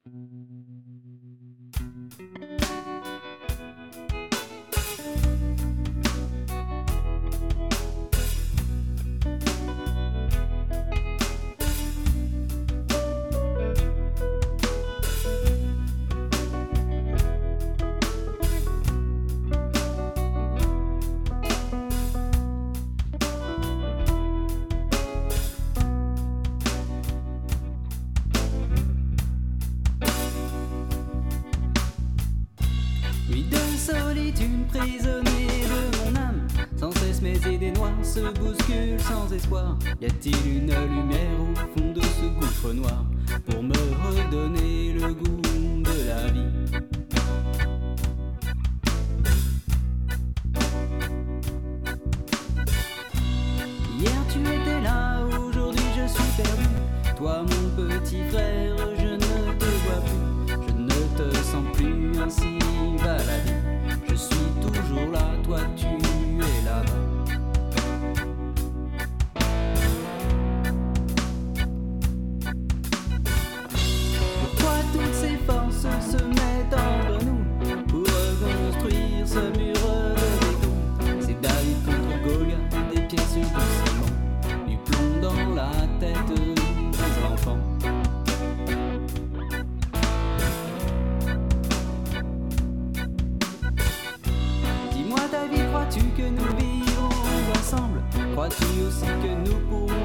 Solitude, prisonnier de mon âme. Sans cesse mes idées noires se bousculent sans espoir. Y a-t-il une lumière au fond de ce gouffre noir pour me redonner le goût de la vie? Hier tu étais là, aujourd'hui je suis perdu. Toi mon petit frère, je ne te vois plus. Je ne te sens plus, ainsi va la vie. Je suis toujours là, toi tu es là-bas. Pourquoi toutes ces forces se mettent entre nous pour reconstruire ce mur de béton? C'est David contre Goliath, des pièces de ciment, du plomb dans la tête des enfants. David, crois-tu que nous vivrons ensemble? Crois-tu aussi que nous pourrons